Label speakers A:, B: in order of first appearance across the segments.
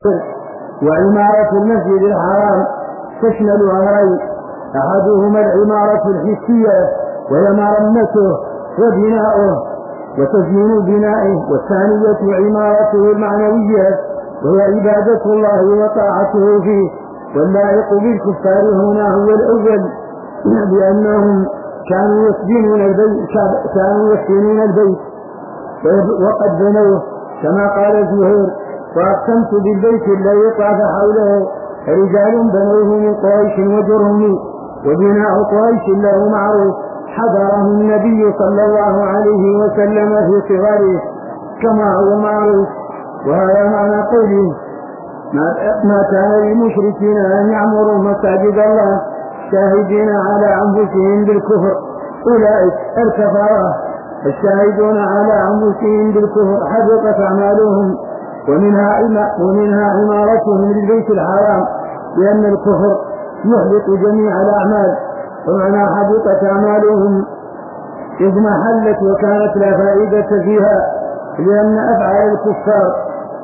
A: وعمارة المسجد الحرام تشمل أمرين: أحدهما العمارة الحسية وهي مرمته وبناؤه وتزيين بنائه، والثانية عمارته المعنوية وهي عبادة الله وطاعته فيه. واللائق بالكفار هنا هو الأول، لأنهم كانوا يسكنون البيت وقد بنوه كما قال زهير: وأقسمت بالبيت الذي طاف حوله رجال بنوه من قريش وجرهم، وبناء قريش له معروف حضره النبي صلى الله عليه وسلم في صغره كما هو معروف. وهذا معنى قوله: ما كان للمشركين أن يعمروا مساجد الله شاهدين على أنفسهم بالكفر، أولئك الكفرة الشاهدون على أنفسهم بالكفر حبطت أعمالهم، ومنها عمارتهم للبيت الحرام، لأن الكفر يحبط جميع الأعمال، ومعنى حبطت أعمالهم إذ ما حلت وكانت لا فائدة فيها، لأن أفعال الكفار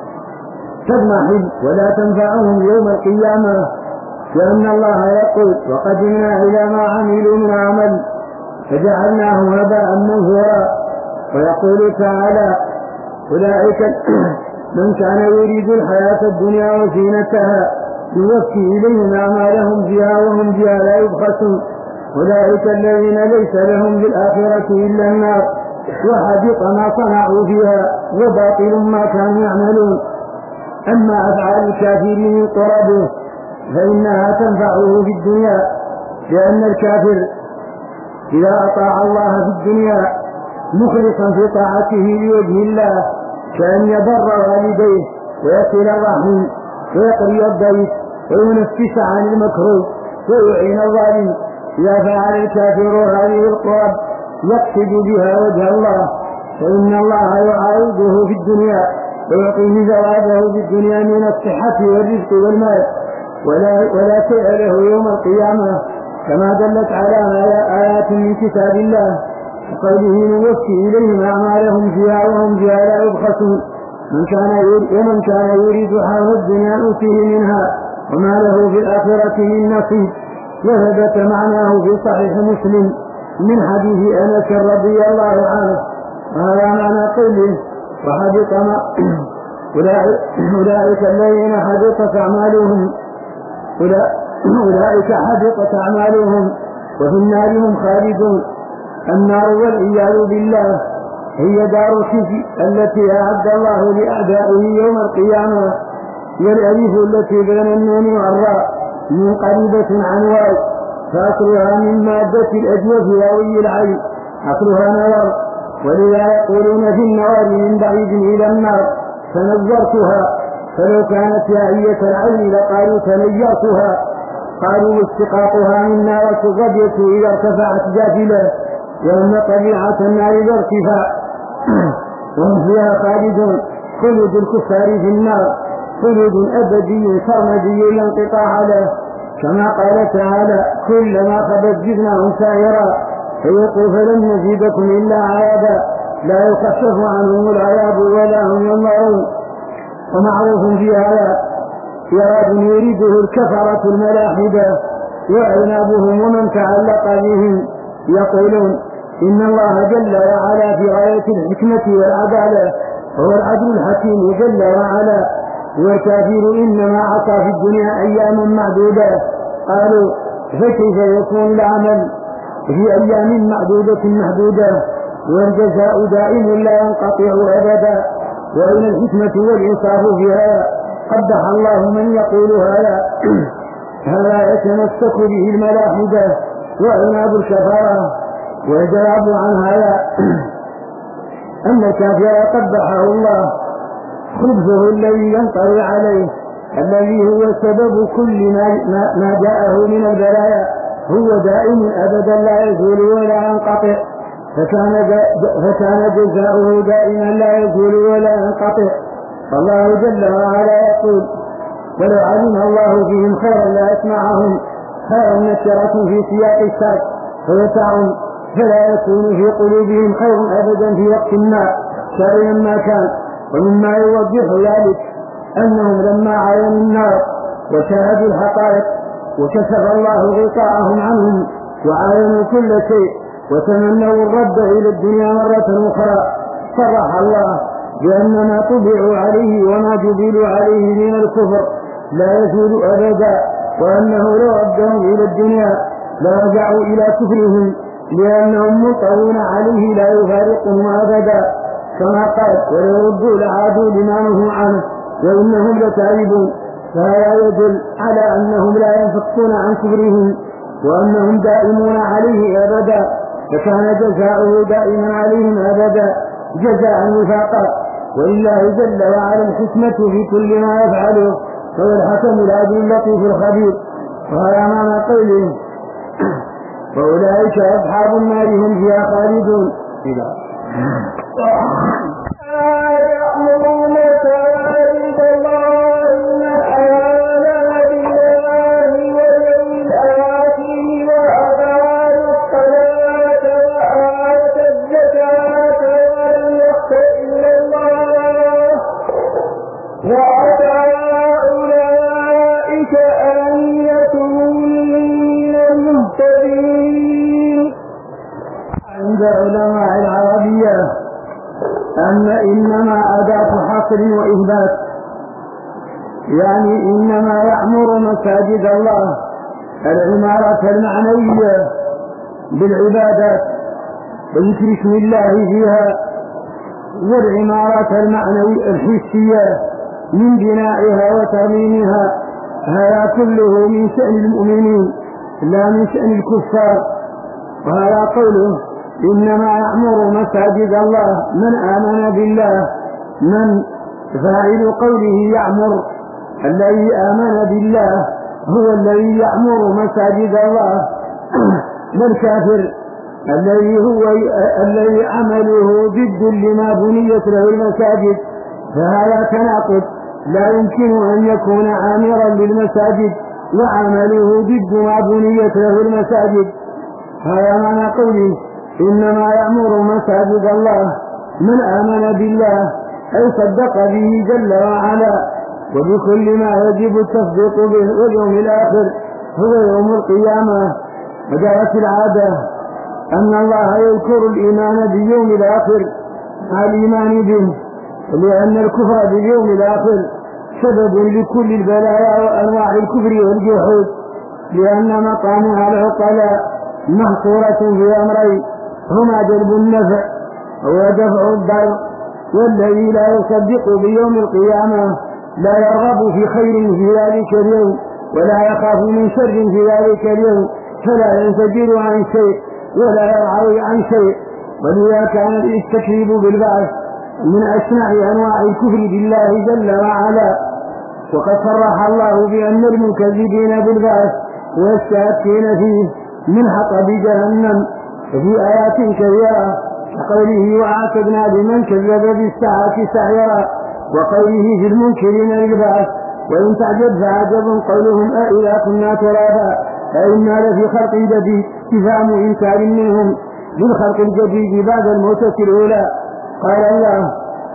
A: تضمحل ولا تنفعهم يوم القيامة، لأن الله يقول: وقدمنا إلى ما عملوا من عمل فجعلناه هباء منثورا. ويقول تعالى: أولئك من كان يريد الحياة الدنيا وزينتها يوفي إليهم أعمالهم فيها وهم فيها لا يبخسون، أولئك الذين ليس لهم بالآخرة إلا النار وحبط ما صنعوا فيها وباطل ما كانوا يعملون. أما أفعال الكافرين قربه فإنها تنفعه في الدنيا، لأن الكافر إذا أطاع الله في الدنيا مخلصا في طاعته لوجه الله كأن يبر والديه ويصل الرحم ويقضي الضيف وينفس عن المكروه ويعين الظالم. إذا فعل الكافر هذه القرب يقصد بها وجه الله فإن الله يعاوده في الدنيا ويعطيه ثوابه في الدنيا من الصحة والرزق والمال، ولا شيء له يوم القيامة، كما دلت على آيات من كتاب الله وقوله: نوفي إليهم أعمالهم فيها وهم فيها لا يبخسون. ومن كان يريد حظ الدنيا نؤتيه منها وما له في الآخرة من نصيب. وثبت معناه في صحيح مسلم من حديث أنس رضي الله عنه. وهذا معنى قوله: وحبط أولئك الذين حبطت أعمالهم وفي النار هم خالدون. النار والعياذ بالله هي دار الخزي التي أعد الله لأعدائه يوم القيامة، والألف التي بين النون والراء منقلبة عن واو، فأصلها من مادة الأجوف واوي العين، أصلها نور، ولذا يقولون في النوار من بعيد إلى النار تنورتها، فلو كانت يائية العين لقالوا تنيرتها. قالوا: استقاطها من نار الغدية إذا ارتفعت جافلة، وأن طبيعة النار الارتفاع، وهم فيها خالدون. خلود الكفار في النار خلود أبدي سرمدي لا انقطاع له، كما قال تعالى: كلما خبت جبناهم سائرا فيقول فلن نزيدكم إلا عذابا لا يخفف عنهم العذاب ولا هم ينظرون. ومعروف في هذا يراد يريده الكفرة الملاحدة وأعنابهم ومن تعلق بهم، يقولون: إن الله جل وعلا في غاية الحكمة والعدالة هو العدل الحكيم جل وعلا، والكافر إنما عصى في الدنيا أيام معدودة. قالوا: فكيف يكون العمل في أيام معدودة محدودة والجزاء دائم لا ينقطع أبدا؟ وأين الحكمة والإنصاف في هذا؟ قبح الله من يقول هذا. هذا يتمسك به الملاحدة وعناب الكفارة. والجواب عن هذا أن الكافر قبحه الله خبزه الذي ينطوي عليه، الذي هو سبب كل ما جاءه من البلايا، هو دائم أبدا لا يزول ولا ينقطع، فكان جزاؤه دائما لا يزول ولا ينقطع. فالله جل وعلا يقول: ولو علم الله فيهم خيرا لأسمعهم. خير نكرة في سياق الشرك فيسعهم، فلا يكون في قلوبهم خير أبدا في وقت ما شرعا ما كان. ومما يوضح ذلك أنهم لما عاينوا النار وشاهدوا الحقائق وكشف الله غطاءهم عنهم وعاينوا كل شيء وتمنوا الرد إلى الدنيا مرة أخرى، صرح الله بأن ما طبعوا عليه وما جبلوا عليه من الكفر لا يزول أبدا، وأنه لو ردهم إلى الدنيا لرجعوا إلى كفرهم لأنهم مطرون عليه لا يفارقهم أبدا، كما قال ولو ردوا لعادوا لما نهوا عنه وإنهم لتائبون. فهذا يدل على أنهم لا ينفكون عن كفرهم وأنهم دائمون عليه أبدا، فكان جزاؤه دائما عليهم أبدا جزاء وفاقا. ولله جل وعلا الحكمة في كل ما يفعله، هو الحكم العدل اللطيف الخبير. وهذا معنى قوله وأولئك أصحاب النار هم فيها خالدون.
B: يأمرون مساجد الله آمن بالله واليوم الآخر وأقاموا الصلاة وآتوا الزكاة ولم يخش إلا الله وعسى أولئك أن يكونوا من المهتدين.
A: عند علماء العربية أن إنما أداة حصر وإثبات، يعني إنما يعمر مساجد الله العمارة المعنوية بالعبادات وذكر اسم الله فيها، والعمارة المعنوية الحسية من بنائها وترميمها، هذا كله من شأن المؤمنين لا من شأن الكفار. وهذا قوله إنما يعمر مساجد الله من آمن بالله، من فاعل قوله يعمر الذي آمن بالله هو الذي يعمر مساجد الله، والكافر الذي عمله ضد لما بنيت له المساجد، فهذا تناقض، لا يمكن أن يكون عامرا للمساجد وعمله ضد ما بنيت له المساجد. هذا معنى قوله إنما يأمر مساجد الله من آمن بالله، أي صدق به جل وعلا وبكل ما يجب التصديق به، واليوم الآخر هو يوم القيامة. وجاءت العادة أن الله يذكر الإيمان باليوم الآخر مع الإيمان به، لأن الكفر باليوم الآخر سبب لكل البلايا وأنواع الكفر والجحود، لأن مقامها العقلاء محصورة في أمرين، هما جلب النفع ودفع الضر، والذي لا يصدق بيوم القيامة لا يرغب في خير في ذلك اليوم ولا يخاف من شر في ذلك اليوم، فلا ينزجر عن شيء ولا يرعوي عن شيء. ولذا كان الاستكذيب بالبعث من أشنع أنواع الكفر بالله جل وعلا، وقد صرح الله بأن المكذبين بالبعث والشاكين فيه من حطب جهنم في آيات كثيرة، كقوله وأعتدنا لمن كذب بالساعة سعيرا، وقوله في المنكرين للبعث. وإن تعجب فعجب قولهم أإذا كنا ترابا أئنا لفي خلق جديد، استفهام إنكار منهم بالخلق الجديد بعد الموتة الأولى. قال الله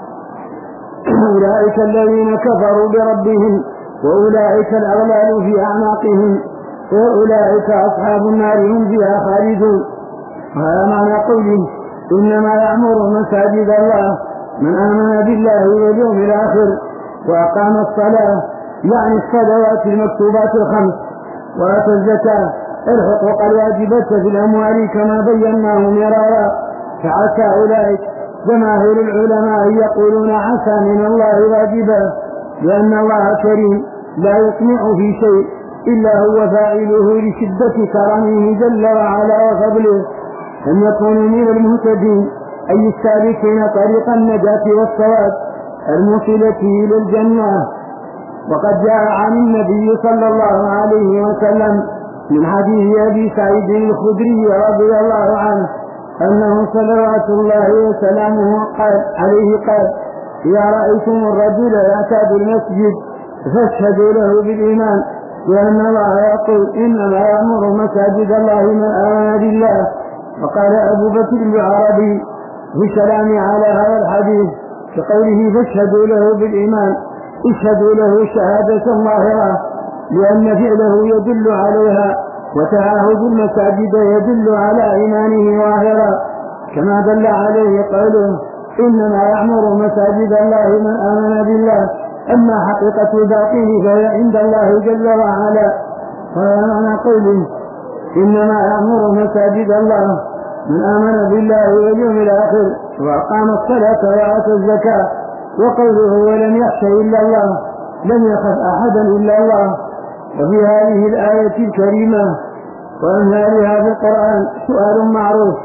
A: أولئك الذين كفروا بربهم وأولئك الأغلال في أعناقهم وأولئك أصحاب النار هم فيها خالدون. وهذا معنى قوله إنما يعمر مساجد الله من آمن بالله واليوم الآخر وأقام الصلاة، يعني الصلوات المكتوبات الخمس، وآتى الزكاة الحقوق الواجبة في الأموال كما بيناه مرارا. فعسى أولئك جماهير العلماء يقولون عسى من الله واجبا، لأن الله كريم لا يطمع في شيء إلا هو فاعله لشدة كرمه جل وعلا وفضله، أن يكونوا من المهتدين أي السالكين طريق النجاة والصواب الموصلة إلى الجنة. وقد جاء عن النبي صلى الله عليه وسلم من حديث أبي سعيد الخدري رضي الله عنه أنه صلوات الله وسلامه عليه قال إذا رأيتم الرجل يعتاد المسجد فاشهدوا له بالإيمان، لأن الله يقول إنما يأمر مساجد الله من آمن بالله. وقال أبو بكر العربي في كلام على هذا الحديث كقوله فاشهدوا له بالإيمان اشهدوا له شهادة ظاهرة لأن فعله يدل عليها، وتعاهد المساجد يدل على إيمانه ظاهرا، كما دل عليه قوله إنما يعمر مساجد الله من آمن بالله. أما حقيقة باطنه فهي عند الله جل وعلا. فمعنى قوله إنما يعمر مساجد الله من آمن بالله واليوم الآخر وأقام الصلاة وآتى الزكاة. وقوله ولم يخش إلا الله، لم يخف أحدا إلا الله. وفي هذه الآية الكريمة وأمثالها في القرآن سؤال معروف،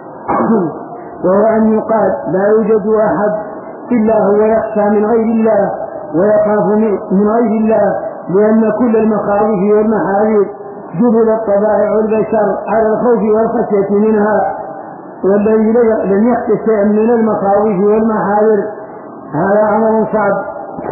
A: وهو أن يقال لا يوجد أحد إلا هو يخشى من غير الله ويخاف من غير الله، لأن كل المخاوف والمحاذير جبلت طبائع البشر على الخوف والخشية منها، والذي لم يخش شيئا من المخاوف والمحاذير هذا أمر صعب.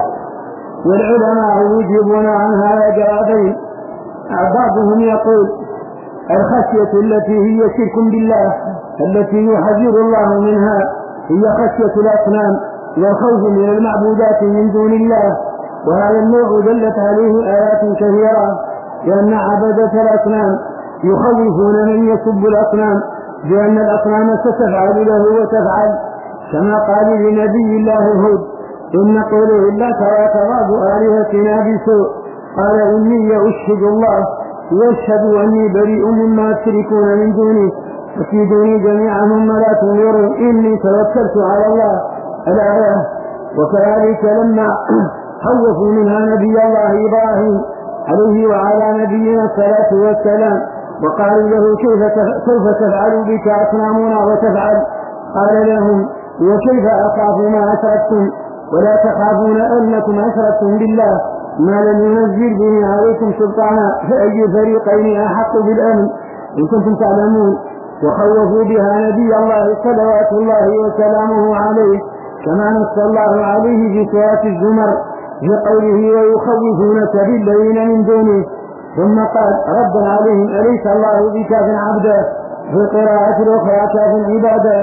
A: والعلماء يجيبون عن هذا جوابين. بعضهم يقول الخشية التي هي شرك بالله التي يحذر الله منها هي خشية الأصنام والخوف من المعبودات من دون الله، وهذا النوع دلت عليه آيات كثيرة، لأن عبدة الأصنام يخوفون من يسب الأصنام بأن الأصنام ستفعل له وتفعل، كما قال لنبي الله هود إن قوله إلا تراك بعض آلهتنا بسوء قال إني أشهد الله واشهدوا أني بريء مما تشركون من دونه فكيدوني جميعا ثم لا تنظروا إني توكلت على الله الآية. وكذلك لما خوفوا منها نبي الله إبراهيم عليه وعلى نبينا الصلاة والسلام وقالوا له سوف تفعل بك أصنامنا وتفعل، قال لهم وكيف أخاف ما أشركتم ولا تخافون أنكم أشركتم بالله ما لم ينزل به عليكم سلطانا فأي فريقين أحق بالأمن إن كنتم تعلمون. وخوفوا بها نبي الله صلوات الله وسلامه عليه كما نص الله عليه في سورة الزمر في قوله ويخوفونك بالذين من دونه، ثم قال ردا عليهم أليس الله بكاف عبده في قراءة الأخرى كاف عباده.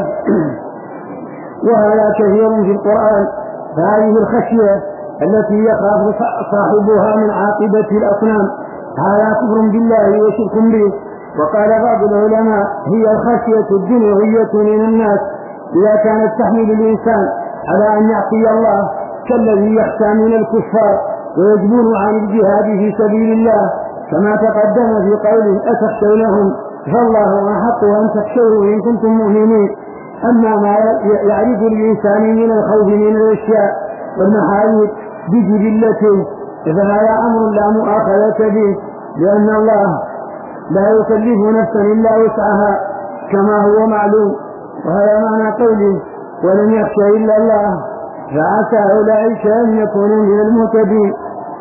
A: وهذا كثير في القرآن. فهذه الخشية التي يخاف صاحبها من عاقبة الأصنام هذا كفر بالله وشرك به. وقال بعض العلماء هي الخشية الدنيوية من الناس إذا كانت تحمل الإنسان على أن يعصي الله كالذي يخشى من الكفار ويجبن عن الجهاد في سبيل الله، كما تقدم في قوله أتخشونهم فالله أحق أن تخشوه إن كنتم مؤمنين. أما ما يعرف الإنسان من الخوف من الأشياء والمحاذير بجبلته فهذا أمر لا مؤاخذة به، لأن الله لا يكلف نفسا إلا وسعها كما هو معلوم. وهذا معنى قوله ولم يخش إلا الله، فعسى أولئك أن يكونوا من المهتدين.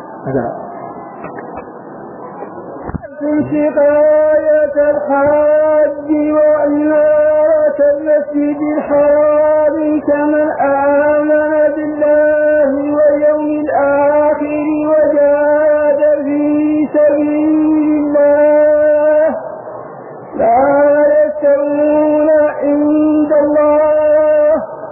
B: سقاية الحاج وعمارة المسجد الحرام كمن آمن بالله واليوم الآخر وجاهد في سبيل الله لا يستوون عند الله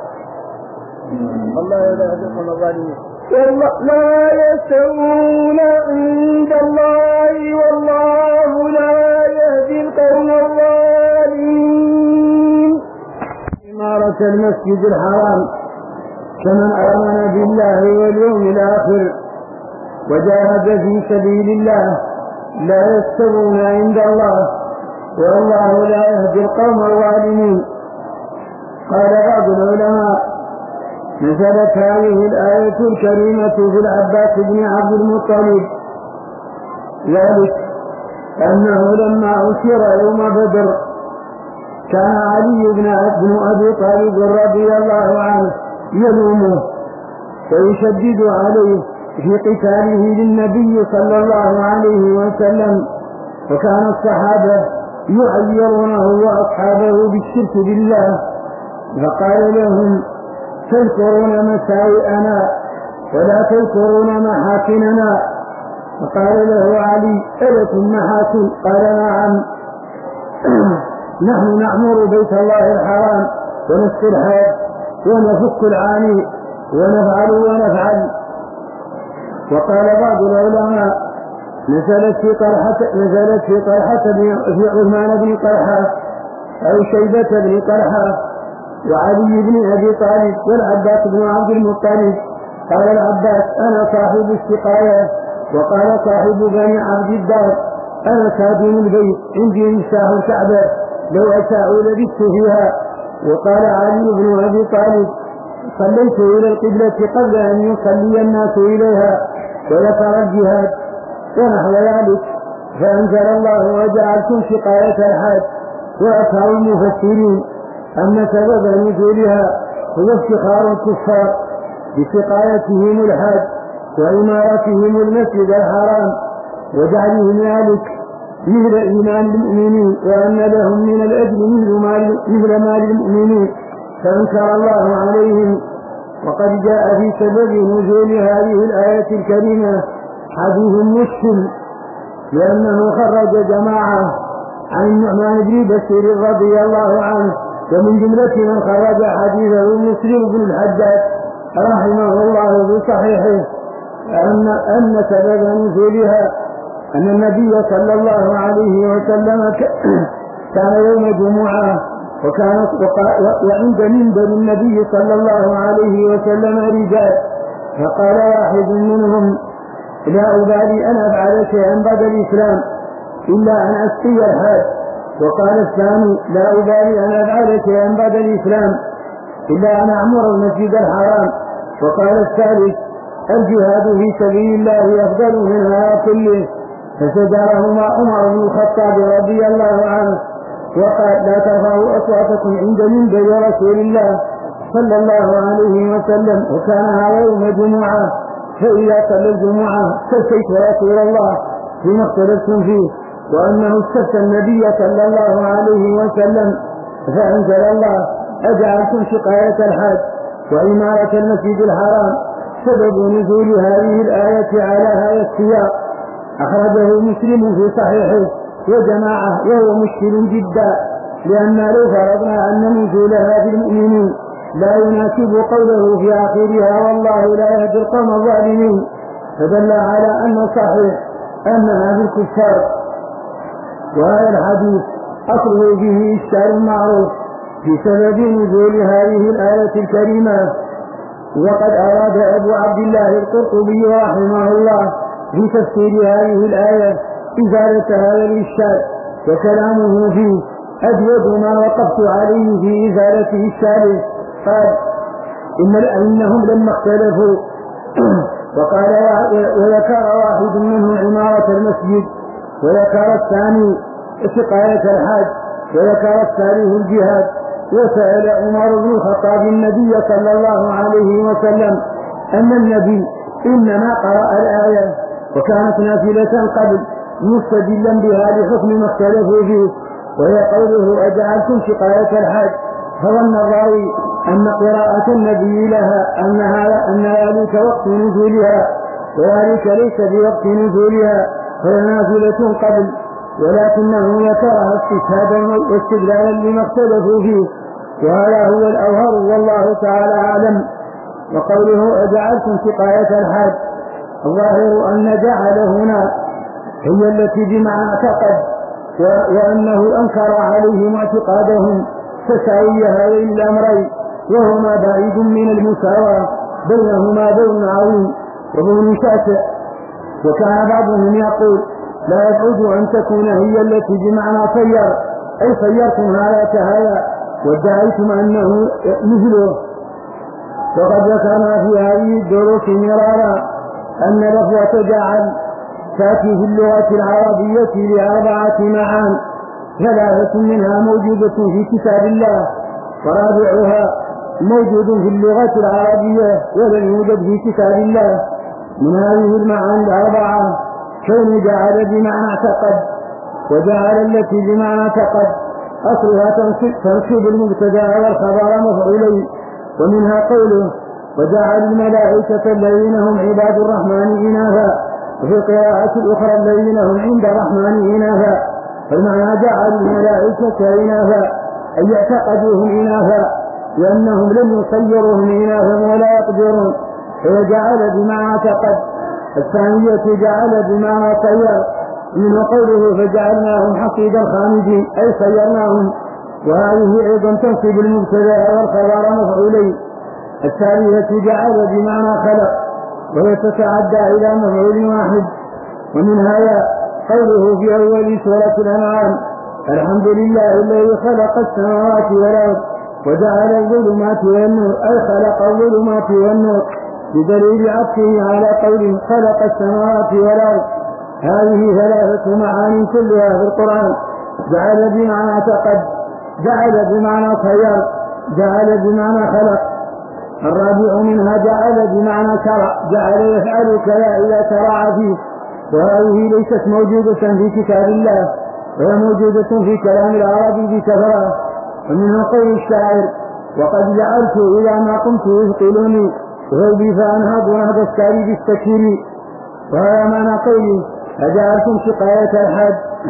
B: لا يستوون عند الله والله لا يهدي القوم الظالمين.
A: عمارة المسجد الحرام كمن آمن بالله واليوم الآخر وجاهد في سبيل الله لا يستوون عند الله والله لا يهدي القوم الظالمين. قال بعض العلماء نزلت هذه الآية الكريمة في العباس بن عبد المطلب، ذلك أنه لما أسر يوم بدر كان علي بن أبي طالب رضي الله عنه يلومه ويشدد عليه في قتاله للنبي صلى الله عليه وسلم، وكان الصحابة يعيرونه وأصحابه بالشرك بالله، فقال لهم تذكرون مساوئنا ولا تذكرون محاسننا. فقال له علي ألكم محاسن؟ قال نعم، نحن نعمر بيت الله الحرام ونسقي الحاج ونفك العاني ونفعل. وقال بعض العلماء نزلت في عثمان بن طلحة أو شيبة بن طلحة وعلي بن أبي طالب والعباس بن عبد المطلب. قال العباس أنا صاحب السقاية. وقال صاحب بني عبد الدار أنا خادم البيت عندي مفتاح الكعبة لو أشاء لبثت فيها. وقال علي بن أبي طالب صليت إلى القبلة قبل أن يصلي الناس إليها. وذكر الجهاد ونحو ذلك. فأنزل الله وجعلتم سقاية الحاج. وأكثر المفسرين أن سبب نزولها هو افتخار الكفار بسقايتهم الحاج وإمارتهم المسجد الحرام وجعلهم ذلك مثل إيمان المؤمنين وأن لهم من الأجر مثل مال المؤمنين فأنكر الله عليهم. وقد جاء في سبب نزول هذه الآية الكريمة حديث مشكل لأنه خرج جماعة عن النعمان بن بشير رضي الله عنه ومن جملة من خرج حديثه مسلم بن الحجاج رحمه الله بصحيحه أن سبب نزولها أن النبي صلى الله عليه وسلم كان يوم جمعة وعند منبر النبي صلى الله عليه وسلم رجال فقال واحد منهم لا أبالي أن أفعل شيئا بعد الإسلام إلا أن أسقي الحاج. وقال الثاني لا أبالي أن أفعل شيئا بعد الإسلام إلا أن أعمر المسجد الحرام. وقال الثالث الجهاد في سبيل الله أفضل من هذا كله. فزجرهما عمر بن الخطاب رضي الله عنه وقال لا ترفعوا أصواتكم عند منبر رسول الله صلى الله عليه وسلم. وكان هذا يوم جمعة فإذا صلى الجمعة استفتيت رسول الله فيما اختلفتم فيه وأنه استفتى النبي صلى الله عليه وسلم فأنزل الله أجعلتم سقاية الحاج وإمارة المسجد الحرام. سبب نزول هذه الآية على هذا السياق أخرجه مسلم في صحيحه وجماعة وهو مشكل جدا لأن لو فرضنا أن نزولها في المؤمنين لا يناسب قوله في آخرها والله لا يهدي القوم الظالمين فدل على أن صحيح أنها في الكفار. وهذا الحديث أصله به إشكال معروف في سبب نزول هذه الآية الكريمة. وقد أراد أبو عبد الله القرطبي رحمه الله في تفسير هذه الآية إزالة هذا الإشكال وكلامه فيه أجود ما وقفت عليه في إزالة إشكاله. قال إنهم لما اختلفوا وقال وذكر واحد منهم عمارة المسجد وذكر الثاني سقاية الحاج وذكر الثالث الجهاد. وسأل عمر بن الخطاب النبي صلى الله عليه وسلم أن النبي إنما قرأ الآية وكانت نافلة قبل مستدلا بها لحكم ما اختلفوا فيه وهي قوله أجعلتم سقاية الحاج. فظن الراوي أن قراءة النبي لها أن ذلك وقت نزولها وذلك ليس بوقت نزولها فهي نافلة قبل ولكنه ذكرها استشهادا واستدلالا لما اختلفوا فيه وهذا هو الأظهر والله تعالى أعلم. وقوله أجعلتم سقاية الحاج الظاهر أن جعل هنا هي التي بمعنى اعتقد وأنه أنكر عليهم اعتقادهم تساوي هذين الأمرين وهما بعيد من المساواة بينهما بين عظيم وبين شاسع. وكان بعضهم يقول لا يبعد أن تكون هي التي بمعنى صير أي صيرتم هذا كهذا وادعيتم أنه مثله. وقد ذكرنا في هذه الدروس مرارا أن لفظة جعل تأتي في اللغة العربية لأربعة معان ثلاثة منها موجودة في كتاب الله ورابعها موجود في اللغة العربية ولم يوجد في كتاب الله. من هذه المعاني الأربعة كون جعل بمعنى اعتقد وجعل التي بمعنى اعتقد أصلها تنصيب المبتدأ والخبر مفعولين. ومنها قوله وجعل الملائكة الذين هم عباد الرحمن إناثا وفي القراءة الأخرى الذين هم عند الرحمن إناثا. فالمعنى جعل الملائكة إناثا أي اعتقدوهم إناثا لأنهم لم يصيروهم إناثا ولا يقدرون فجعل بمعنى اعتقد الثانية جعل بمعنى طير، منه قوله فجعلناهم حصيدا خامدين أي صيرناهم، وهذه أيضا تنصب المبتدأ والخبر مفعولين. الثالثة جعل بمعنى خلق، وهي تتعدى إلى مفعول واحد. ومنها قوله في أول سورة الأنعام الحمد لله الذي خلق السماوات والأرض وجعل الظلمات والنور أي خلق الظلمات والنور، بدليل عطفه على قوله خلق السماوات والأرض. هذه ثلاثة معاني كلها في القرآن. جعل بمعنى اعتقد، جعل بمعنى خير، جعل بمعنى خلق. الرابع منها جعل بمعنى شرع، جعل يفعل كذا إذا شرع فيه، وهذه ليست موجودة في كتاب الله، وهي موجودة في كلام العربي بكثرة. ومنها قول الشاعر وقد جعلت إذا ما قمت يثقلني غيبي فأنهض ونهض الساري بالسكير. وهذا معنى قوله فجعلتم سقاية الحج.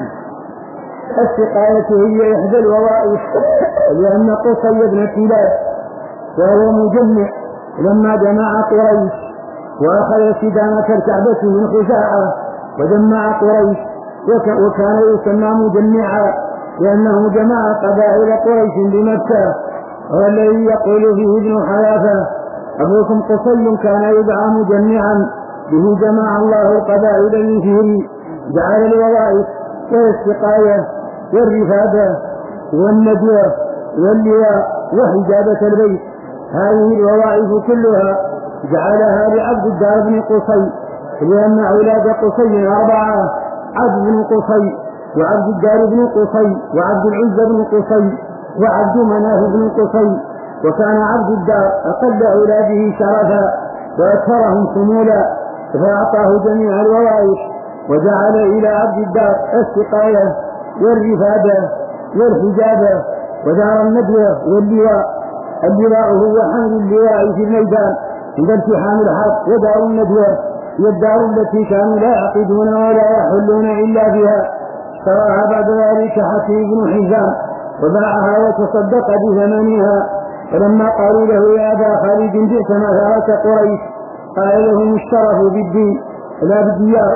A: السقاية هي إحدى الوظائف، لأن قصي بن كلاب وهو مجمع لما جمع قريش وأخذ سدانة الكعبة من خزاعة وجمع قريش، وكان يسمى مجمعا لأنه جمع قبائل قريش بمكة. والذي يقول فيه ابن حذافة أبوكم قصي كان يدعى مجمعا به جمع الله القبائل من فيه. جعل الوظائف والسقاية والرفادة والندوة واللواء وحجابة البيت، هذه الوظائف كلها جعلها لعبد الدار بن قصي، لأن أولاد قصي 4: عبد بن قصي وعبد الدار بن قصي وعبد العزة بن قصي وعبد مناف بن قصي. وكان عبد الدار أقل أولاده شرفا وأكثرهم شمولا، فأعطاه جميع الوظائف، وجعل إلى عبد الدار السقاية والرفادة والحجابة ودار الندوة واللواء. اللواء هو حمل اللواء في الميدان عند التحام الحرب، ودار الندوة هي الدار التي كانوا لا يعقدون ولا يحلون إلا بها. اشتراها بعد ذلك حكيم بن حزام وباعها وتصدق بثمنها. فلما قالوا له يا أبا خالد جئت مثارة قريش قال لهم اشترفوا بالدين لا بالديار.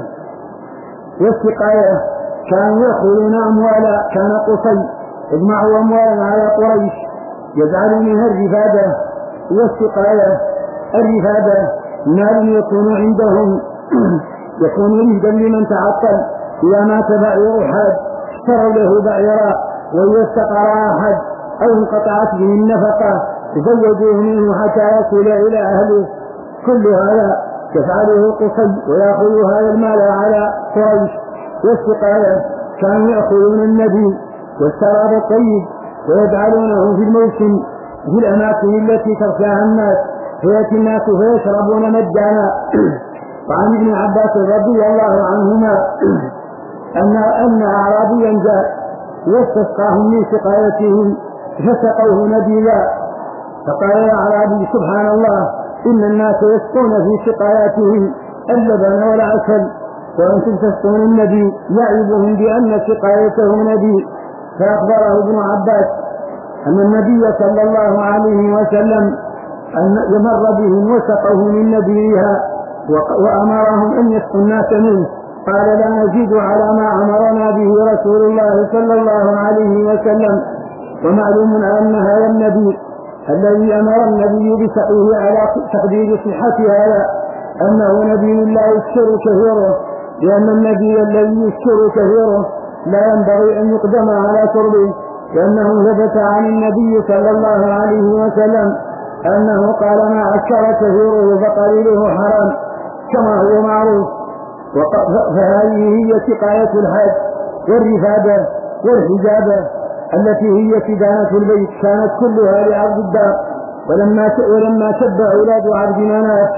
A: والسقاية كانوا يأخذون أموالا، كان قصي يجمعوا أموالا على قريش يجعلوا منها الرفادة والسقاية. الرفادة مال يكون عندهم يكون رهدا لمن تعطل، إذا مات بعير حاد اشتروا له بعيرا، وإذا استقر أحد أو انقطعت به النفقة تزوجوه منه حتى يصل إلى أهله. كل هذا يفعله قصي ويأخذ هذا المال على قريش. والسقاية كانوا يأخذون النبي والشراب الطيب ويجعلونه في الموسم في الأماكن التي تغشاها الناس، فيأتي الناس فيشربون مجانا. وعن ابن عباس رضي الله عنهما أن أعرابيا جاء واستسقاهم من سقايتهم فسقوه نبيلا، فقال يا أعرابي سبحان الله إن الناس يسقون في سقاياتهم اللبن والعسل وأنتم تسقون النبي، يعيبهم بأن سقايته نبي. فأخبره ابن عباس أن النبي صلى الله عليه وسلم أن يمر بهم وسقوه من نبيها وأمرهم أن يسقوا الناس منه. قال لا نزيد على ما أمرنا به رسول الله صلى الله عليه وسلم. ومعلوم أن هذا النبي الذي أمر النبي بسقيه على تقدير صحة هذا أنه نبي لا يسكر كثيره، لأن النبي الذي يسكر كثيره لا ينبغي أن يقدم على شربه، لأنه ثبت عن النبي صلى الله عليه وسلم أنه قال ما أسكر كثيره فقليله حرام كما هو معروف. فهذه هي سقاية الحج والرفادة والحجابة التي هي سدانة البيت، كانت كلها لعبد الدار. ولما شب أولاد عبد مناف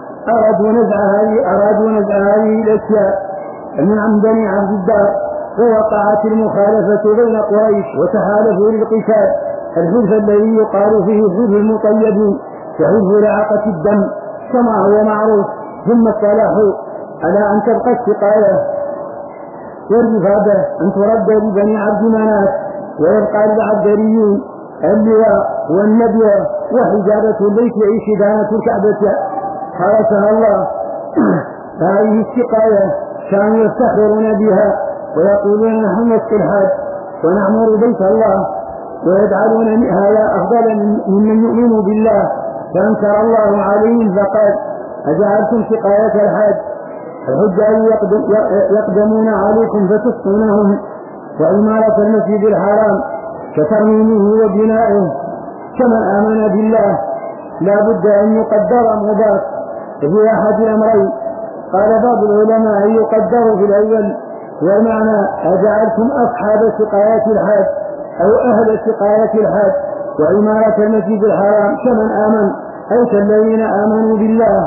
A: أرادوا نزع هذه الأشياء من بني عبد الدار، ووقعت المخالفة بين قريش وتحالفوا للقتال. الحلف الذي يقال فيه حلف المطيب وحلف لعقة الدم كما هو معروف، ثم اصطلحوا على أن تبقى السقاية والرفادة أن ترد لبني عبد مناف، ويبقى للعبدريين اللواء والندوة وحجابة البيت عيش دانة الكعبة حرسها الله. هذه السقاية كانوا يفتخرون بها ويقولون نحن نسقي الحاج ونعمر بيت الله، ويجعلون هذا أفضل ممن يؤمن بالله. فأنكر الله عليهم فقال أجعلتم سقاية الحاج الحجاج يقدمون عليكم فتسقونهم، وعمارة المسجد الحرام كترميمه وبنائه كمن آمن بالله لا بد أن يقدر مضاف في أحد الأمرين. قال بعض العلماء أن يقدر في الأول، والمعنى أجعلتم أصحاب سقاية الحاج أو أهل سقاية الحاج وعمارة المسجد الحرام كمن آمن أي كالذين آمنوا بالله.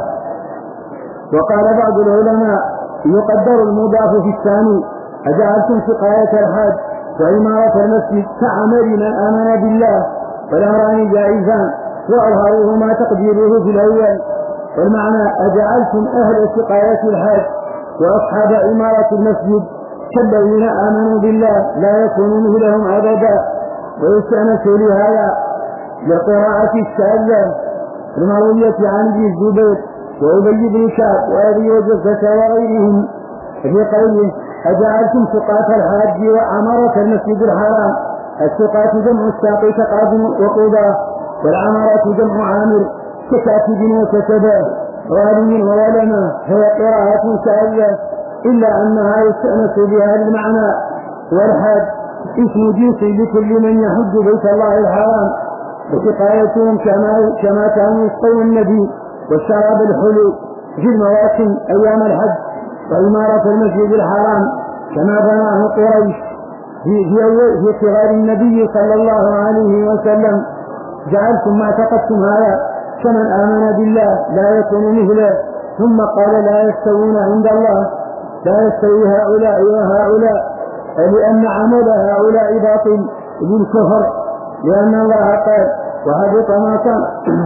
A: وقال بعض العلماء يقدر المضاف في الثاني أجعلتم سقاية الحاج وعمارة المسجد كعمل من آمن بالله، والأمران جائزان وأظهرهما تقديره في الأول، والمعنى أجعلتم أهل سقاية الحاج وأصحاب عمارة المسجد كالذين آمنوا بالله لا يكون مثلهم أبدا. ويستأنس لهذا لقراءة الشاذة المروية عن ابن الزبير وأبي بن كعب وأبي وجزة وغيرهم في قوله أجعلتم سقاة الحاج وعمارة المسجد الحرام. السقاة جمع الساقي كقاض وقضاة، والعمارة جمع عامر ككاتب وكتبة وعلم وعلماء، هي قراءة شاذة إلا أنها يستأنس بها المعنى. والحاج اسم جنس لكل من يحج بيت الله الحرام، وسقايتهم كما كانوا يسقون النبي والشراب الحلو في المواسم أيام الحج، وعمارة المسجد الحرام كما بناه قريش في صغار النبي صلى الله عليه وسلم. جعلتم ما اعتقدتم هذا كمن آمن بالله لا يكون مثله. ثم قال لا يستوون عند الله، لا يستوي هؤلاء وهؤلاء، لأن عمل هؤلاء باطل بالكفر، لأن الله قال وحبط ما كان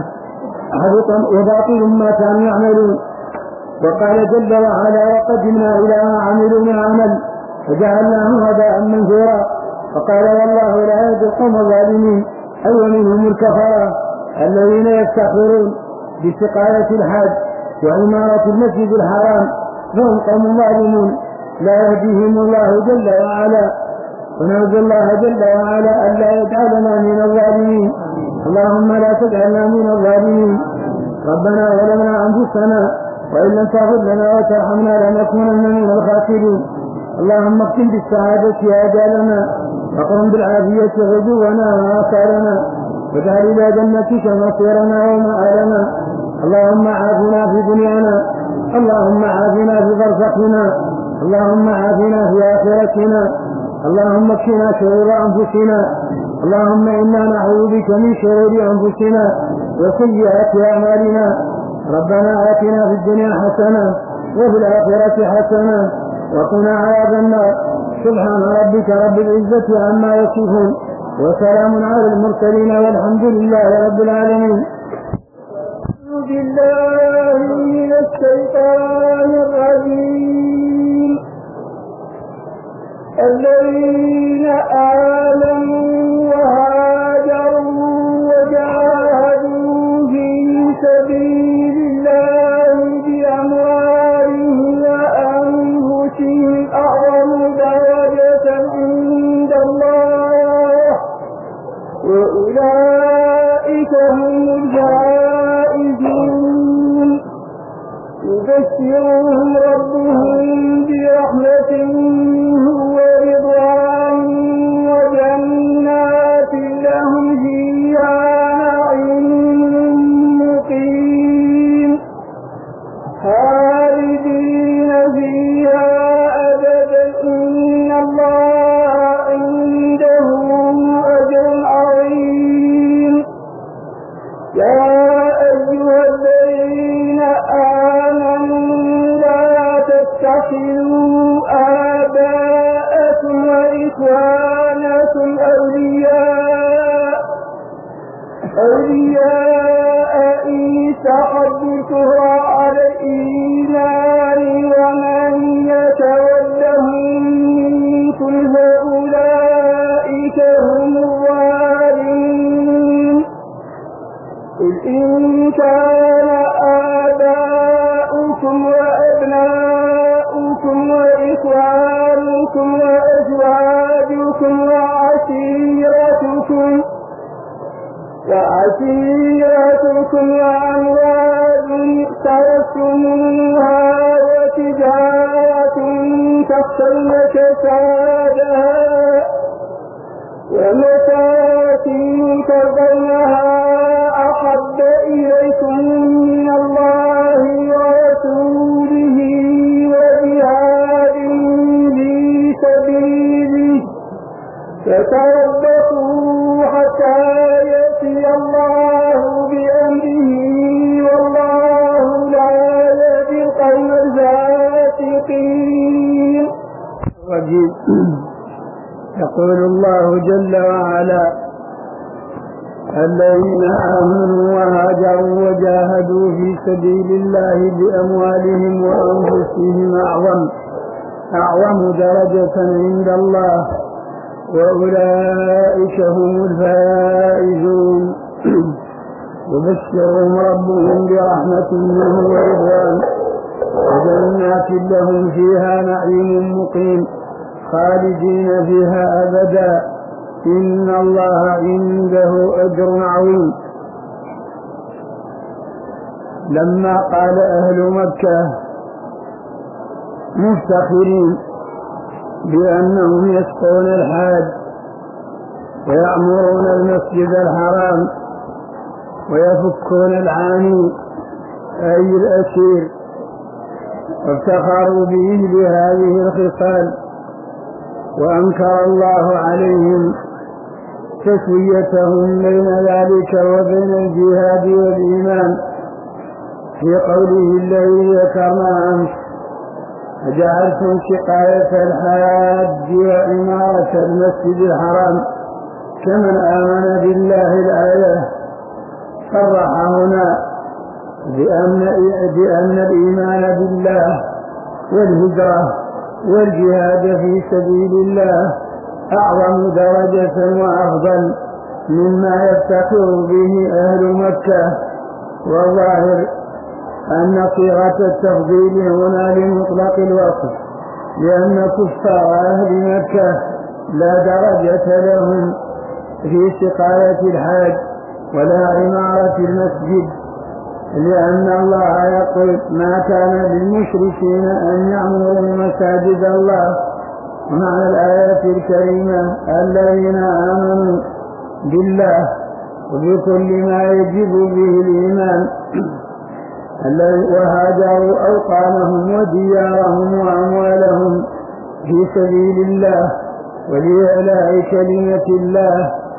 A: وباطل ما كانوا يعملون. وقال جل وعلا وقدمنا إلى ما عملوا من عمل فجعلناه هباء منثورا. فقال والله لا يهدي القوم الظالمين، أي منهم الكفرة الذين يفتخرون بسقاية الحاج وعمارة المسجد الحرام، فهم قوم ظالمون لا يهديهم الله جل وعلا. ونرجو الله جل وعلا أن لا يجعلنا من الظالمين. اللهم لا تجعلنا من الظالمين. ربنا ظلمنا أنفسنا وإن لم تغفر لنا وترحمنا لنكونن من الخاسرين. اللهم اختم بالسعادة آجالنا وقم بالعافية غدونا وآثارنا، واجعل إلى جنتك مصيرنا ومآلنا. اللهم عافنا في دنيانا، اللهم عافنا في برزخنا، اللهم عافنا في آخرتنا، اللهم اكفنا شرور أنفسنا. اللهم إنا نعوذ بك من شرور أنفسنا وسيئات أعمالنا. ربنا آتنا في الدنيا حسنة وفي الآخرة حسنة وقنا عذاب النار. سبحان ربك رب العزة عما يصفون وسلام على المرسلين والحمد لله رب العالمين.
B: أعوذ بالله من الشيطان الرجيم. الذين آمنوا وهاجروا وجاهدوا في سبيل الله بأموالهم وأنفسهم أعظم درجة عند الله، وأولئك هم الفائزون. يبشرهم ربهم برحمة ورضوان وجنات لهم فيها نعيم مقيم خالدين فيها أبدا، إن الله عنده أجر عظيم. يا أيها الذين آمنوا لا تتخذوا آباءكم وإخوانكم أولياء إن استحبوا الكفر على الإيمان، ومن يتولهم منكم فأولئك هم الظالمون. قل إن كان آباؤكم وأبناؤكم آباؤكم وإخوانكم وأزواجكم وعشيرتكم وأموال اقترفتموها وتجارة تخشون كسادها ومساكن ترضونها أحب إليكم من الله ورسوله وجهاد في سبيله فتربصوا حتى يأتي الله بأمره والله لا يهدي القوم الفاسقين.
A: يقول الله جل وعلا: الذين آمنوا وهاجروا وجاهدوا في سبيل الله بأموالهم وأنفسهم أعظم درجة عند الله وأولئك هم الفائزون. يبشرهم ربهم برحمة منه ورضوان وجنات لهم فيها نعيم مقيم خالدين فيها أبدا إن الله عنده أجر عظيم. لما قال أهل مكة مفتخرين بأنهم يسقون الحاج ويعمرون المسجد الحرام ويفكون العاني أي الأسير، وافتخروا به بهذه الخصال، وأنكر الله عليهم تسويتهم بين ذلك وبين الجهاد والإيمان في قوله الذي ذكرنا أمس: أجعلتم سقاية الحاج وعمارة المسجد الحرام كمن آمن بالله. الآية صرح هنا بأن الإيمان بالله والهجرة والجهاد في سبيل الله أعظم درجة وأفضل مما يفتخر به أهل مكة. والظاهر أن صيغة التفضيل هنا لمطلق الوصف، لأن كفار أهل مكة لا درجة لهم في سقاية الحاج ولا عمارة المسجد، لأن الله يقول: ما كان للمشركين أن يعمروا مساجد الله. ومعنى الآية الكريمة: الذين آمنوا بالله وبكل ما يجب به الإيمان وهاجروا أوطانهم وديارهم وأموالهم في سبيل الله ولإعلاء كلمة الله،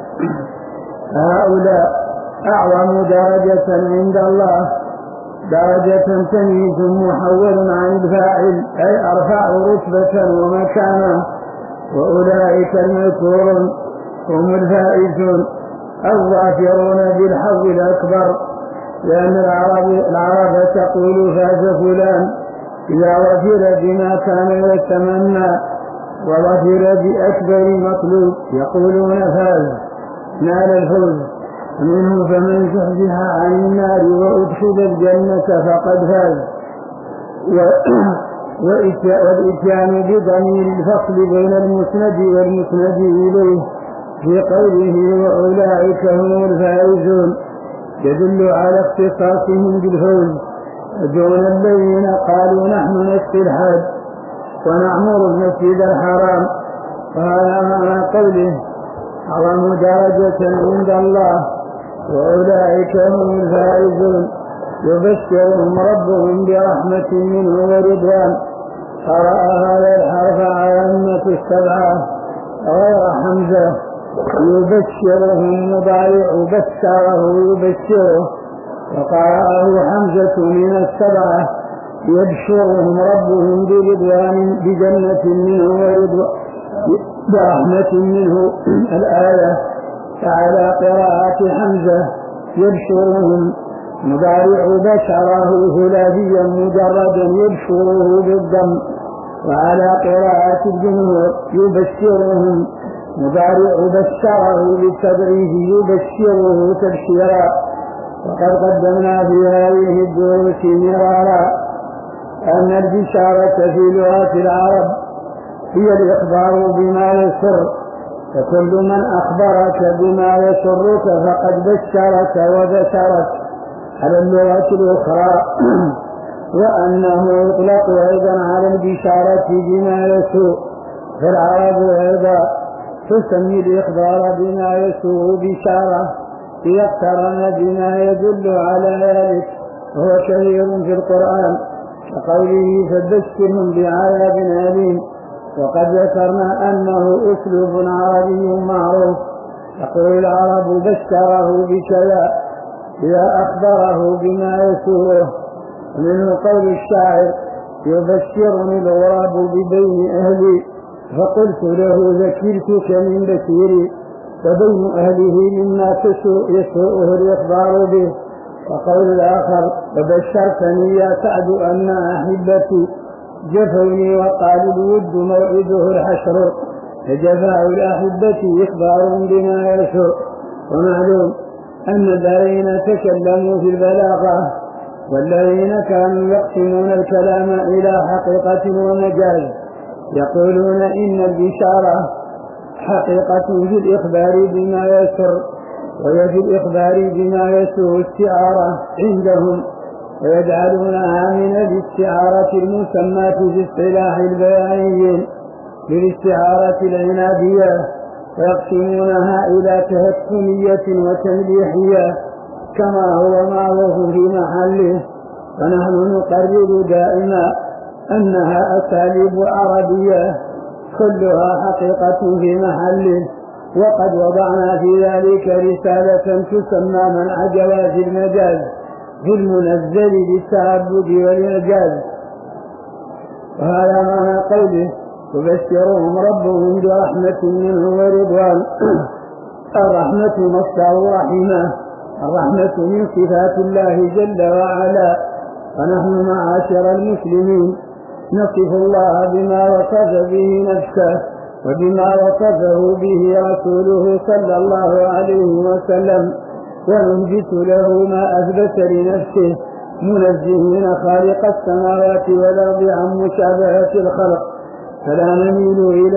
A: هؤلاء أعظم درجة عند الله، درجة تمييز محول عن الفاعل أي أرفع رتبة ومكانا. وأولئك المذكورون هم الفائزون الظافرون بالحظ الأكبر، لأن العرب تقول: فاز فلان إذا ظفر بما كان يتمنى وظفر بأكبر مطلوب، يقولون فاز نال الفوز. منه فمن زحزح عن النار وأدخل الجنة فقد فاز. والإتيان بضمير الفصل بين المسند والمسند إليه في قوله: وأولئك هم الفائزون يدل على اختصاصهم بالفوز دون الذين قالوا: نحن نسقي الحاج ونعمر المسجد الحرام. وهذا معنى قوله: أعظم درجة عند الله وأولئك هم الفائزون يبشرهم ربهم برحمة منه ورضوان. قرأ هذا الحرف عامة السبعة غير حمزة. يبشرهم مضارع بشره يبشره، وقرأه حمزة من السبعة يبشرهم ربهم برضوان بجنة منه ورضوان برحمة منه. الآية على قراءة حمزة يبشرهم مضارع بشره ثلاثيا مجردا يبشره بالضم، وعلى قراءة الجمهور يبشرهم مضارع بشره بالتبعيد يبشره تبشيرا. وقد قدمنا في هذه الدروس مرارا أن البشارة في لغة العرب هي الإخبار بما يسر، فكل من أخبرك بما يسرك فقد بشرك وبشرك على اللغة الأخرى. وأنه يطلق أيضا على البشارة بما يسوء، فالعرب أيضا تسمي الإخبار بما يسوء بشارة ليقترن بما يدل على ذلك، وهو كثير في القرآن كقوله فبشرهم بعذاب أليم. وقد ذكرنا أنه أسلوب عربي معروف، تقول العرب بشره بكذا إذا أخبره بما يسوءه. ومنه قول الشاعر يبشرني الغراب ببين أهلي فقلت له ذكرتك من بشيري، فبين أهله مما يسوءه الإخبار به. وقول الآخر فبشرتني يا سعد أن أحبتي جفوني وقال الود موعده الحشر، فجفاء الأحبة إخبار بما يسوء. ومعلوم أن الذين تكلموا في البلاغة والذين كانوا يقسمون الكلام إلى حقيقة ومجاز يقولون إن البشارة حقيقة في الإخبار بما يسر، وهي في الإخبار بما يسوء استعارة عندهم، ويجعلونها من الاستعارة المسماة في اصطلاح البيانيين بالاستعارة العنادية، ويقسمونها إلى تهكمية وتمديحية كما هو معروف في محله. ونحن نقرر دائما أنها أساليب عربية كلها حقيقة في محله، وقد وضعنا في ذلك رسالة تسمى منع جواز المجاز في المنزل للتعبد والإعجاز. وهذا معنى قوله يبشرهم ربهم برحمة منه ورضوان. الرحمة مصدر رحمة، الرحمة من صفات الله جل وعلا. ونحن معاشر المسلمين نصف الله بما وصف به نفسه وبما وصفه به رسوله صلى الله عليه وسلم، ونثبت له ما أثبت لنفسه منزهين خالق السماوات والأرض عن مشابهة الخلق، فلا نميل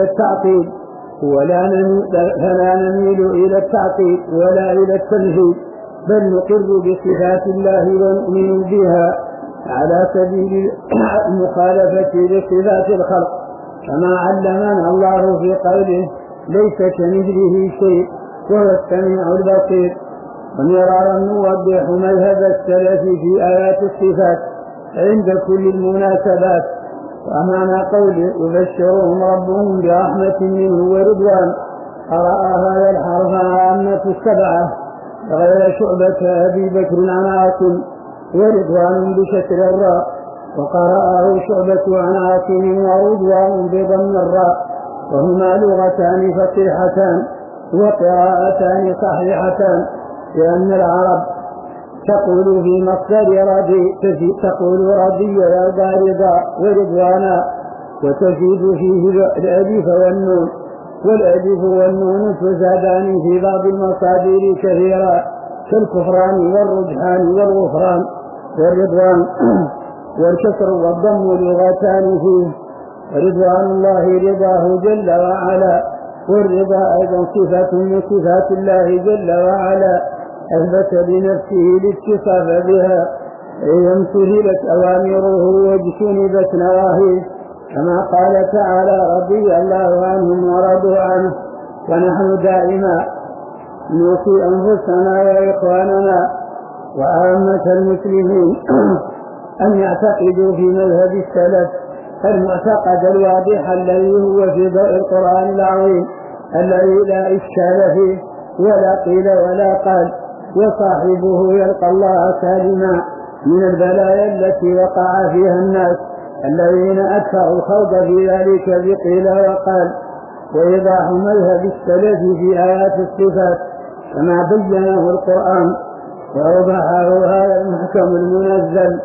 A: إلى التعطيل ولا إلى التمهيد، بل نقر بصفات الله ونؤمن بها على سبيل المخالفة لصفات الخلق، كما علمنا الله في قوله ليس كمثله شيء وهو السميع البصير. ومرارا نوضح مذهب السلف في آيات الصفات عند كل المناسبات. ومعنى قوله يبشرهم ربهم برحمة منه ورضوان، قرأ هذا الحرف عامة السبعة غير شعبة أبي بكر عن عاصم، ورضوان بشكل الراء، وقرأه شعبة عن عاصم ورضوان بضم الراء، وهما لغتان فصيحتان وقراءتان صحيحتان، لأن العرب تقول في مصدر رضي تقول رضي يرضى رضا ورضوانا، وتزيد فيه الألف والنون، والألف والنون تزادان في بعض المصادر كثيرا كالكفران والرجحان والغفران والرضوان، والكسر والضم لغتان فيه. رضوان الله رضاه جل وعلا، والرضا أيضا صفة من صفات الله جل وعلا أثبت بنفسه الاتصاف بها، إذا امتثلت أوامره واجتنبت نواهيه، كما قال تعالى رضي الله عنهم ورضوا عنه. ونحن دائما نوصي أنفسنا وإخواننا وعامة المسلمين أن يعتقدوا في مذهب السلف المعتقد الواضح الذي هو في ضوء القرآن العظيم الذي لا إشكال فيه ولا قيل ولا قال، وصاحبه يلقى الله سالما من البلايا التي وقع فيها الناس الذين أكثروا الخوض في ذلك بقيل وقال. وإيضاح مذهب السلف في آيات الصفات كما بينه القرآن وأوضحه هذا المحكم المنزل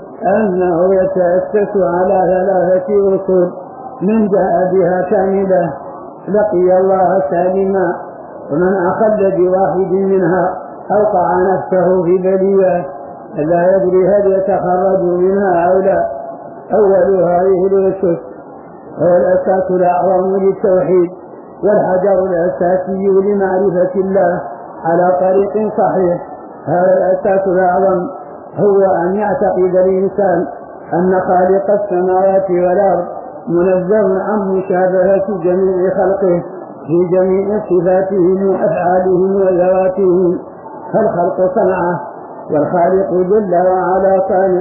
A: أنه يتأسس على 3 أصول: من جاء بها كاملة لقي الله سالما، ومن أخل بواحد منها أوقع نفسه في بلية لا يدري هل يتخرج منها أو لا. أول هذه الأسس هو الأساس الأعظم للتوحيد والحجر الأساسي لمعرفة الله على طريق صحيح. هذا الأساس الأعظم هو أن يعتقد الإنسان أن خالق السماوات والأرض منزه عن مشابهة جميع خلقه في جميع صفاتهم وأفعالهم وذواتهم، فالخلق صنعه والخالق جل وعلا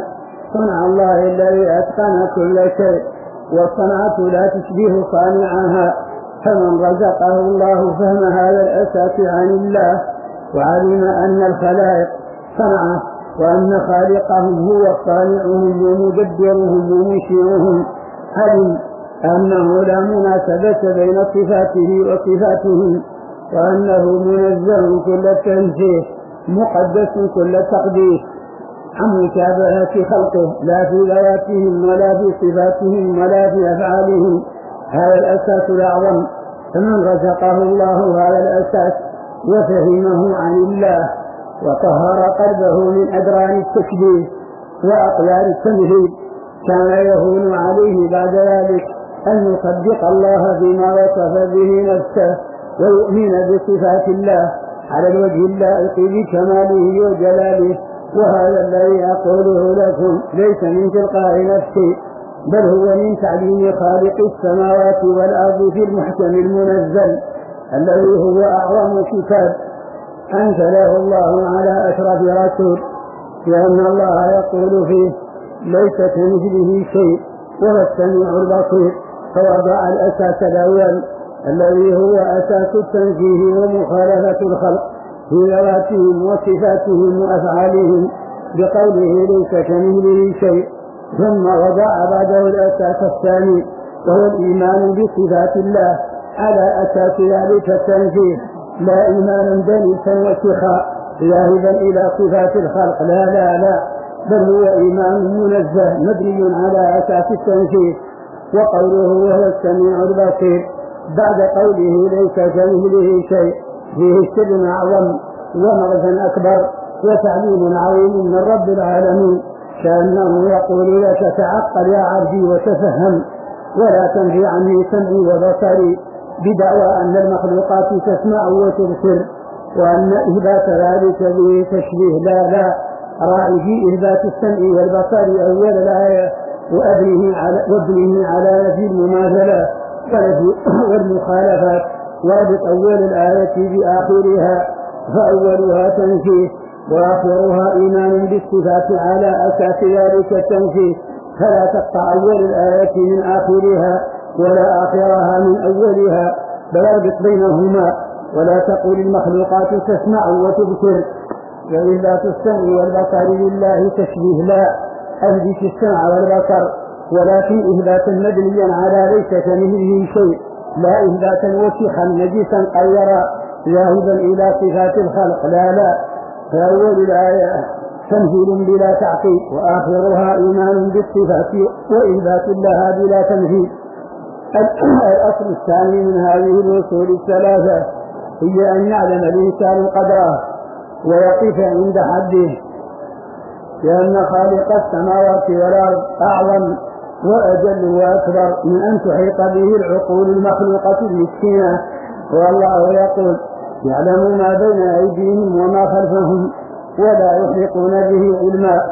A: صنع الله الذي أتقن كل شيء، والصنعة لا تشبه صانعها. فمن رزقه الله فهم هذا الأساس عن الله وعلم أن الخلائق صنعه وأن خالقهم هو صانعهم ومدبرهم ومنشئهم، علم أنه لا مناسبة بين صفاته وصفاتهم، وأنه منزه كل التنزيه مقدس كل التقديس عن مشابهة خلقه لا في ذواتهم ولا في صفاتهم ولا في أفعالهم. هذا الأساس الأعظم. فمن رزقه الله هذا الأساس وفهمه عن الله وطهر قلبه من أدران التشبيه وأطيار التمهيد، كان يهون عليه بعد ذلك أن يصدق الله فيما وصف به نفسه ويؤمن بصفات الله على الوجه اللائق بكماله وجلاله. وهذا الذي أقوله لكم ليس من تلقاء نفسي، بل هو من تعليم خالق السماوات والأرض في المحكم المنزل الذي هو أعظم كتاب أنزله الله على أشرف رسول، لأن الله يقول فيه ليس كمثله شيء وهو السميع البصير. فوضع الأساس الأول الذي هو أساس التنزيه ومخالفة الخلق في ذواتهم وصفاتهم وأفعالهم بقوله ليس كمثله شيء، ثم وضع بعده الأساس الثاني وهو الإيمان بصفات الله على أساس ذلك التنزيه، لا إيمانا دنيسا وشخاء ذاهبا إلى صفات الخلق، لا بل هو إيمان منزه مبني على أساس التنزيه. وقوله وهو السميع البصير بعد قوله ليس كمثله شيء فيه سر أعظم ومغزى أكبر وتعليم عظيم من رب العالمين، كأنه يقول لك تعقل يا عبدي وتفهم ولا تنفي عني سمعي وبصري بدعوى أن المخلوقات تسمع وتبصر، وأن إثبات ذلك به تشبيه. لا راعي في إثبات السمع والبصر أول الآية وابنه على نفي المماثلة والمخالفات، وربط أول الآية بآخرها، فأولها تنفيه وآخرها إيمان بالصفات على أساس ذلك التنفيه، فلا تقطع أول الآية من آخرها ولا آخرها من أولها، بل اربط بينهما، ولا تقول المخلوقات تسمع وتبصر. وإثبات السمع والبصر لله تشبيه، لا أثبت السمع والبصر ولكن إثباتا مبنيا على ليس كمثله شيء، لا إثباتا وسخا نجسا قيرا ذاهبا إلى صفات الخلق، لا. فأول الآية تنزيل بلا تعقيد وآخرها إيمان بالصفات وإثبات لها بلا تمهيد. الأصل الثاني من هذه الأصول الثلاثة هي أن يعلم الإنسان قدره ويقف عند حده، لأن خالق السماوات والأرض أعظم وأجل وأكبر من أن تحيط به العقول المخلوقة المسكينة. والله يقول يعلم ما بين أيديهم وما خلفهم ولا يحيطون به علما،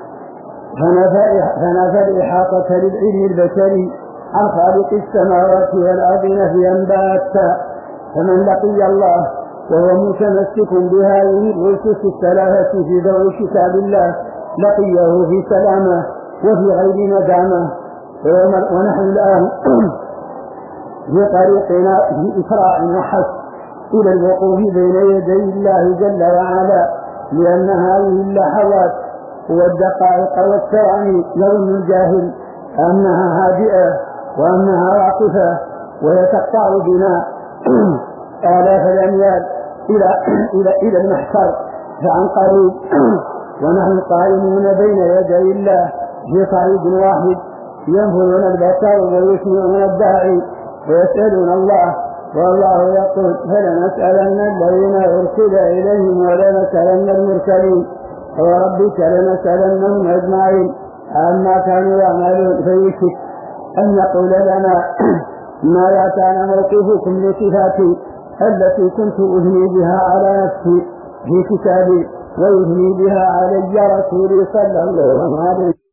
A: فنفى الإحاطة للعلم البشري عن خالق السماوات والأرض نفيا باتا. فمن لقي الله وهو متمسك بهذه الأسس الثلاثة في ضوء كتاب الله لقيه في سلامه وفي غير ندامه. ونحن الآن في طريقنا في إسراء وحث إلى الوقوف بين يدي الله جل وعلا، لأن هذه اللحظات والدقائق والثواني يظن الجاهل أنها هادئة وأنها واقفة ويتقطع بنا آلاف الأميال إلى المحشر فعن قريب، ونحن قائمون بين يدي الله في صعيد واحد، ينفذون البصر ويسمعون الداعي ويسألون الله، والله يقول فلنسألن الذين أرسل إليهم ولنسألن المرسلين، وربك لنسألنهم أجمعين. عما كانوا يعملون، فيشك أن يقول لنا ما كان موقفكم لصفاتي التي كنت أثني بها على نفسي في كتابي ويثني بها علي رسولي صلى الله عليه وسلم.